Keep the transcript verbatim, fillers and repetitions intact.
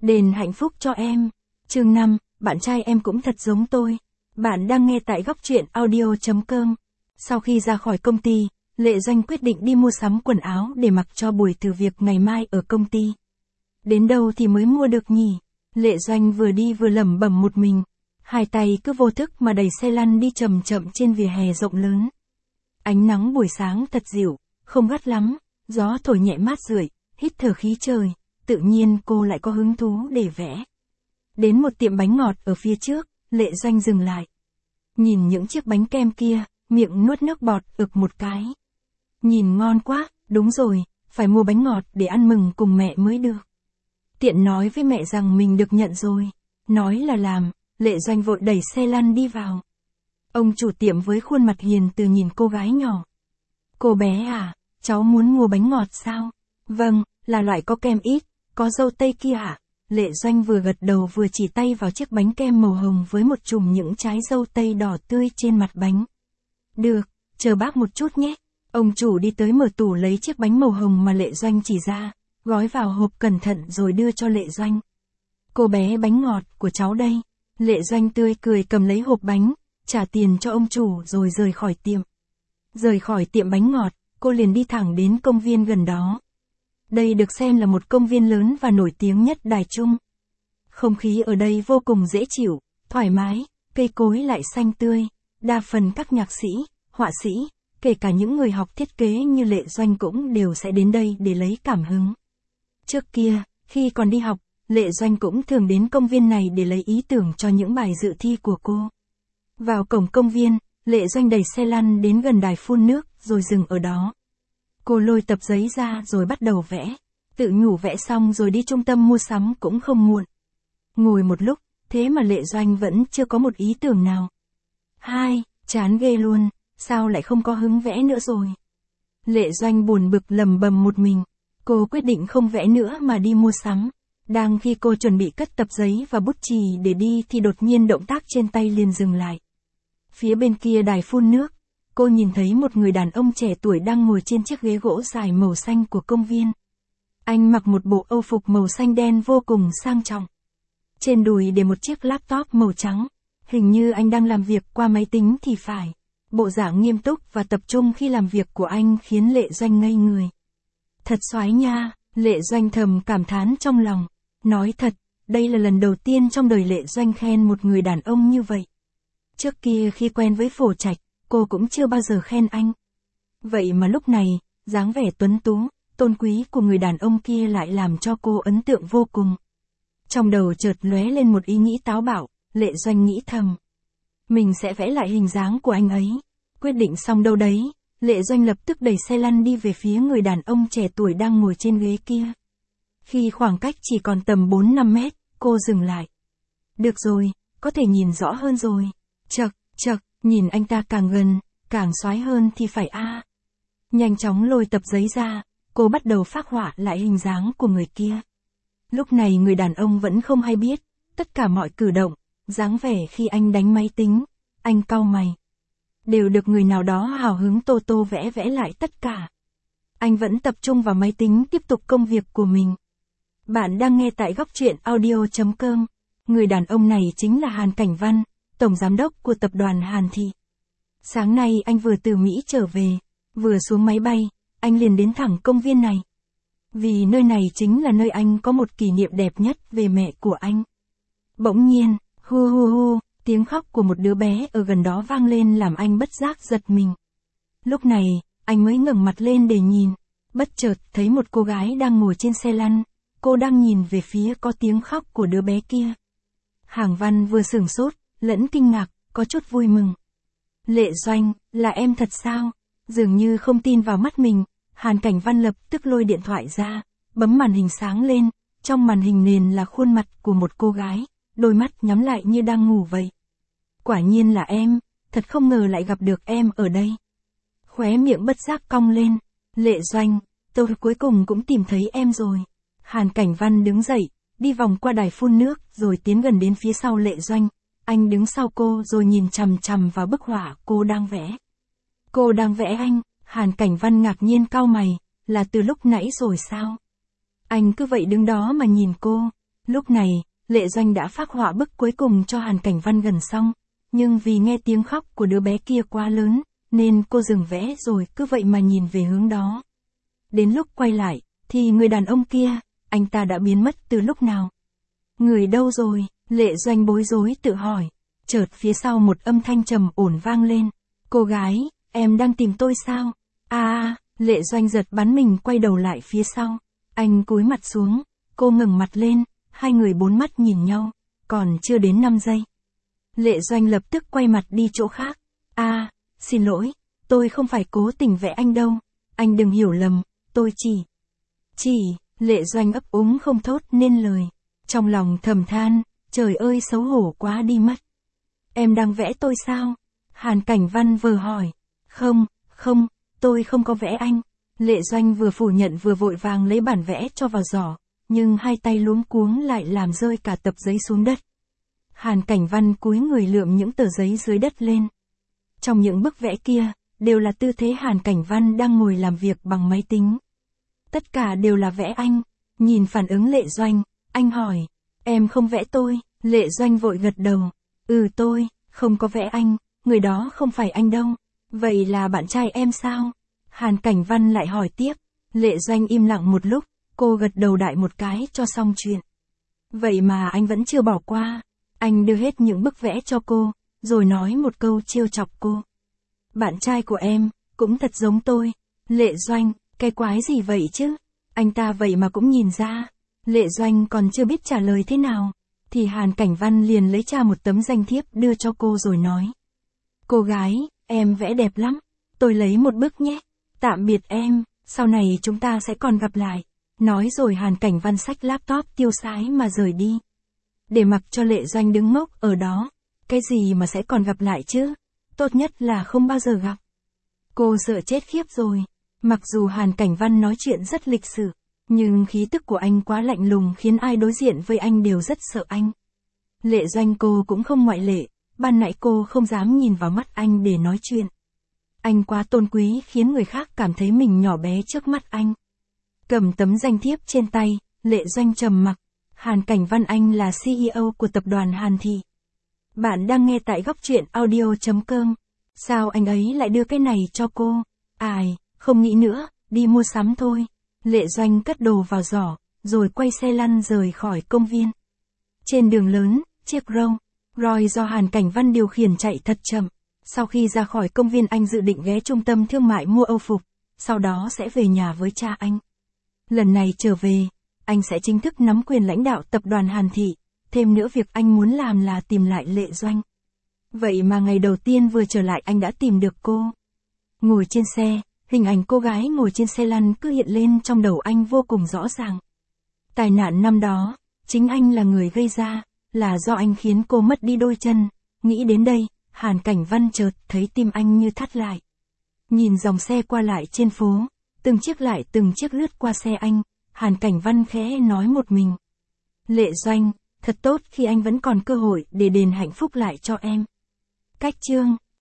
Đền hạnh phúc cho em. Chương năm, bạn trai em cũng thật giống tôi. Bạn đang nghe tại góc truyện audio chấm com. Sau khi ra khỏi công ty, Lệ Doanh quyết định đi mua sắm quần áo để mặc cho buổi thử việc ngày mai ở công ty. Đến đâu thì mới mua được nhỉ? Lệ Doanh vừa đi vừa lẩm bẩm một mình. Hai tay cứ vô thức mà đẩy xe lăn đi chậm chậm trên vỉa hè rộng lớn. Ánh nắng buổi sáng thật dịu, không gắt lắm, gió thổi nhẹ mát rượi, hít thở khí trời, tự nhiên cô lại có hứng thú để vẽ. Đến một tiệm bánh ngọt ở phía trước, Lệ Doanh dừng lại. Nhìn những chiếc bánh kem kia, miệng nuốt nước bọt ực một cái. Nhìn ngon quá, đúng rồi, phải mua bánh ngọt để ăn mừng cùng mẹ mới được. Tiện nói với mẹ rằng mình được nhận rồi. Nói là làm, Lệ Doanh vội đẩy xe lăn đi vào. Ông chủ tiệm với khuôn mặt hiền từ nhìn cô gái nhỏ. Cô bé à, cháu muốn mua bánh ngọt sao? Vâng, là loại có kem ít, có dâu tây kia ạ. Lệ Doanh vừa gật đầu vừa chỉ tay vào chiếc bánh kem màu hồng với một chùm những trái dâu tây đỏ tươi trên mặt bánh. Được, chờ bác một chút nhé. Ông chủ đi tới mở tủ lấy chiếc bánh màu hồng mà Lệ Doanh chỉ ra, gói vào hộp cẩn thận rồi đưa cho Lệ Doanh. Cô bé bánh ngọt của cháu đây. Lệ Doanh tươi cười cầm lấy hộp bánh, trả tiền cho ông chủ rồi rời khỏi tiệm. Rời khỏi tiệm bánh ngọt, cô liền đi thẳng đến công viên gần đó. Đây được xem là một công viên lớn và nổi tiếng nhất Đài Trung. Không khí ở đây vô cùng dễ chịu, thoải mái, cây cối lại xanh tươi, đa phần các nhạc sĩ, họa sĩ, kể cả những người học thiết kế như Lệ Doanh cũng đều sẽ đến đây để lấy cảm hứng. Trước kia, khi còn đi học, Lệ Doanh cũng thường đến công viên này để lấy ý tưởng cho những bài dự thi của cô. Vào cổng công viên, Lệ Doanh đẩy xe lăn đến gần đài phun nước rồi dừng ở đó. Cô lôi tập giấy ra rồi bắt đầu vẽ. Tự nhủ vẽ xong rồi đi trung tâm mua sắm cũng không muộn. Ngồi một lúc, thế mà Lệ Doanh vẫn chưa có một ý tưởng nào. Hai, chán ghê luôn, sao lại không có hứng vẽ nữa rồi. Lệ Doanh buồn bực lầm bầm một mình. Cô quyết định không vẽ nữa mà đi mua sắm. Đang khi cô chuẩn bị cất tập giấy và bút chì để đi thì đột nhiên động tác trên tay liền dừng lại. Phía bên kia đài phun nước, cô nhìn thấy một người đàn ông trẻ tuổi đang ngồi trên chiếc ghế gỗ dài màu xanh của công viên. Anh mặc một bộ âu phục màu xanh đen vô cùng sang trọng. Trên đùi để một chiếc laptop màu trắng. Hình như anh đang làm việc qua máy tính thì phải. Bộ dạng nghiêm túc và tập trung khi làm việc của anh khiến Lệ Doanh ngây người. Thật xoái nha, Lệ Doanh thầm cảm thán trong lòng. Nói thật, đây là lần đầu tiên trong đời Lệ Doanh khen một người đàn ông như vậy. Trước kia khi quen với Phổ Trạch, cô cũng chưa bao giờ khen anh. Vậy mà lúc này, dáng vẻ tuấn tú, tôn quý của người đàn ông kia lại làm cho cô ấn tượng vô cùng. Trong đầu chợt lóe lên một ý nghĩ táo bạo, Lệ Doanh nghĩ thầm. Mình sẽ vẽ lại hình dáng của anh ấy. Quyết định xong đâu đấy, Lệ Doanh lập tức đẩy xe lăn đi về phía người đàn ông trẻ tuổi đang ngồi trên ghế kia. Khi khoảng cách chỉ còn tầm bốn năm mét, cô dừng lại. Được rồi, có thể nhìn rõ hơn rồi. Chậc, chậc, nhìn anh ta càng gần, càng xoái hơn thì phải a. À. Nhanh chóng lôi tập giấy ra, cô bắt đầu phác họa lại hình dáng của người kia. Lúc này người đàn ông vẫn không hay biết, tất cả mọi cử động, dáng vẻ khi anh đánh máy tính, anh cau mày. Đều được người nào đó hào hứng tô tô vẽ vẽ lại tất cả. Anh vẫn tập trung vào máy tính tiếp tục công việc của mình. Bạn đang nghe tại góc truyện audio chấm com. Người đàn ông này chính là Hàn Cảnh Văn, tổng giám đốc của tập đoàn Hàn Thị. Sáng nay anh vừa từ Mỹ trở về, vừa xuống máy bay, anh liền đến thẳng công viên này. Vì nơi này chính là nơi anh có một kỷ niệm đẹp nhất về mẹ của anh. Bỗng nhiên, hu hu hu, tiếng khóc của một đứa bé ở gần đó vang lên làm anh bất giác giật mình. Lúc này, anh mới ngẩng mặt lên để nhìn, bất chợt thấy một cô gái đang ngồi trên xe lăn, cô đang nhìn về phía có tiếng khóc của đứa bé kia. Hàng Văn vừa sửng sốt, lẫn kinh ngạc, có chút vui mừng. Lệ Doanh, là em thật sao? Dường như không tin vào mắt mình, Hàn Cảnh Văn lập tức lôi điện thoại ra, bấm màn hình sáng lên, trong màn hình nền là khuôn mặt của một cô gái, đôi mắt nhắm lại như đang ngủ vậy. Quả nhiên là em, thật không ngờ lại gặp được em ở đây. Khóe miệng bất giác cong lên, Lệ Doanh, tôi cuối cùng cũng tìm thấy em rồi. Hàn Cảnh Văn đứng dậy, đi vòng qua đài phun nước rồi tiến gần đến phía sau Lệ Doanh. Anh đứng sau cô rồi nhìn chằm chằm vào bức họa cô đang vẽ. Cô đang vẽ anh, Hàn Cảnh Văn ngạc nhiên cau mày, là từ lúc nãy rồi sao? Anh cứ vậy đứng đó mà nhìn cô. Lúc này, Lệ Doanh đã phác họa bức cuối cùng cho Hàn Cảnh Văn gần xong, nhưng vì nghe tiếng khóc của đứa bé kia quá lớn, nên cô dừng vẽ rồi cứ vậy mà nhìn về hướng đó. Đến lúc quay lại, thì người đàn ông kia, anh ta đã biến mất từ lúc nào? Người đâu rồi? Lệ Doanh bối rối tự hỏi. Chợt phía sau một âm thanh trầm ổn vang lên. Cô gái, em đang tìm tôi sao? À, à, Lệ Doanh giật bắn mình quay đầu lại phía sau. Anh cúi mặt xuống, cô ngẩng mặt lên, hai người bốn mắt nhìn nhau, còn chưa đến năm giây. Lệ Doanh lập tức quay mặt đi chỗ khác. À, xin lỗi, tôi không phải cố tình vẽ anh đâu, anh đừng hiểu lầm, tôi chỉ... Chỉ, Lệ Doanh ấp úng không thốt nên lời. Trong lòng thầm than, trời ơi xấu hổ quá đi mất. Em đang vẽ tôi sao? Hàn Cảnh Văn vừa hỏi. Không, không, tôi không có vẽ anh. Lệ Doanh vừa phủ nhận vừa vội vàng lấy bản vẽ cho vào giỏ, nhưng hai tay luống cuống lại làm rơi cả tập giấy xuống đất. Hàn Cảnh Văn cúi người lượm những tờ giấy dưới đất lên. Trong những bức vẽ kia, đều là tư thế Hàn Cảnh Văn đang ngồi làm việc bằng máy tính. Tất cả đều là vẽ anh. Nhìn phản ứng Lệ Doanh, anh hỏi, em không vẽ tôi? Lệ Doanh vội gật đầu. Ừ tôi, không có vẽ anh, người đó không phải anh đâu. Vậy là bạn trai em sao? Hàn Cảnh Văn lại hỏi tiếp. Lệ Doanh im lặng một lúc, cô gật đầu đại một cái cho xong chuyện. Vậy mà anh vẫn chưa bỏ qua. Anh đưa hết những bức vẽ cho cô, rồi nói một câu trêu chọc cô. Bạn trai của em, cũng thật giống tôi. Lệ Doanh, cái quái gì vậy chứ? Anh ta vậy mà cũng nhìn ra. Lệ Doanh còn chưa biết trả lời thế nào, thì Hàn Cảnh Văn liền lấy ra một tấm danh thiếp đưa cho cô rồi nói. Cô gái, em vẽ đẹp lắm, tôi lấy một bức nhé. Tạm biệt em, sau này chúng ta sẽ còn gặp lại. Nói rồi Hàn Cảnh Văn xách laptop tiêu sái mà rời đi. Để mặc cho Lệ Doanh đứng ngốc ở đó. Cái gì mà sẽ còn gặp lại chứ? Tốt nhất là không bao giờ gặp. Cô sợ chết khiếp rồi. Mặc dù Hàn Cảnh Văn nói chuyện rất lịch sự, nhưng khí tức của anh quá lạnh lùng khiến ai đối diện với anh đều rất sợ anh. Lệ Doanh cô cũng không ngoại lệ, ban nãy cô không dám nhìn vào mắt anh để nói chuyện. Anh quá tôn quý khiến người khác cảm thấy mình nhỏ bé trước mắt anh. Cầm tấm danh thiếp trên tay, Lệ Doanh trầm mặc. Hàn Cảnh Văn anh là xê e ô của tập đoàn Hàn Thị. Bạn đang nghe tại góc truyện audio chấm com. Sao anh ấy lại đưa cái này cho cô? Ai, không nghĩ nữa, đi mua sắm thôi. Lệ Doanh cất đồ vào giỏ, rồi quay xe lăn rời khỏi công viên. Trên đường lớn, chiếc Rolls Royce do Hàn Cảnh Văn điều khiển chạy thật chậm. Sau khi ra khỏi công viên anh dự định ghé trung tâm thương mại mua âu phục, sau đó sẽ về nhà với cha anh. Lần này trở về, anh sẽ chính thức nắm quyền lãnh đạo tập đoàn Hàn Thị, thêm nữa việc anh muốn làm là tìm lại Lệ Doanh. Vậy mà ngày đầu tiên vừa trở lại anh đã tìm được cô. Ngồi trên xe, hình ảnh cô gái ngồi trên xe lăn cứ hiện lên trong đầu anh vô cùng rõ ràng. Tai nạn năm đó, chính anh là người gây ra, là do anh khiến cô mất đi đôi chân. Nghĩ đến đây, Hàn Cảnh Văn chợt thấy tim anh như thắt lại. Nhìn dòng xe qua lại trên phố, từng chiếc lại từng chiếc lướt qua xe anh, Hàn Cảnh Văn khẽ nói một mình. Lệ Doanh, thật tốt khi anh vẫn còn cơ hội để đền hạnh phúc lại cho em. Cách chương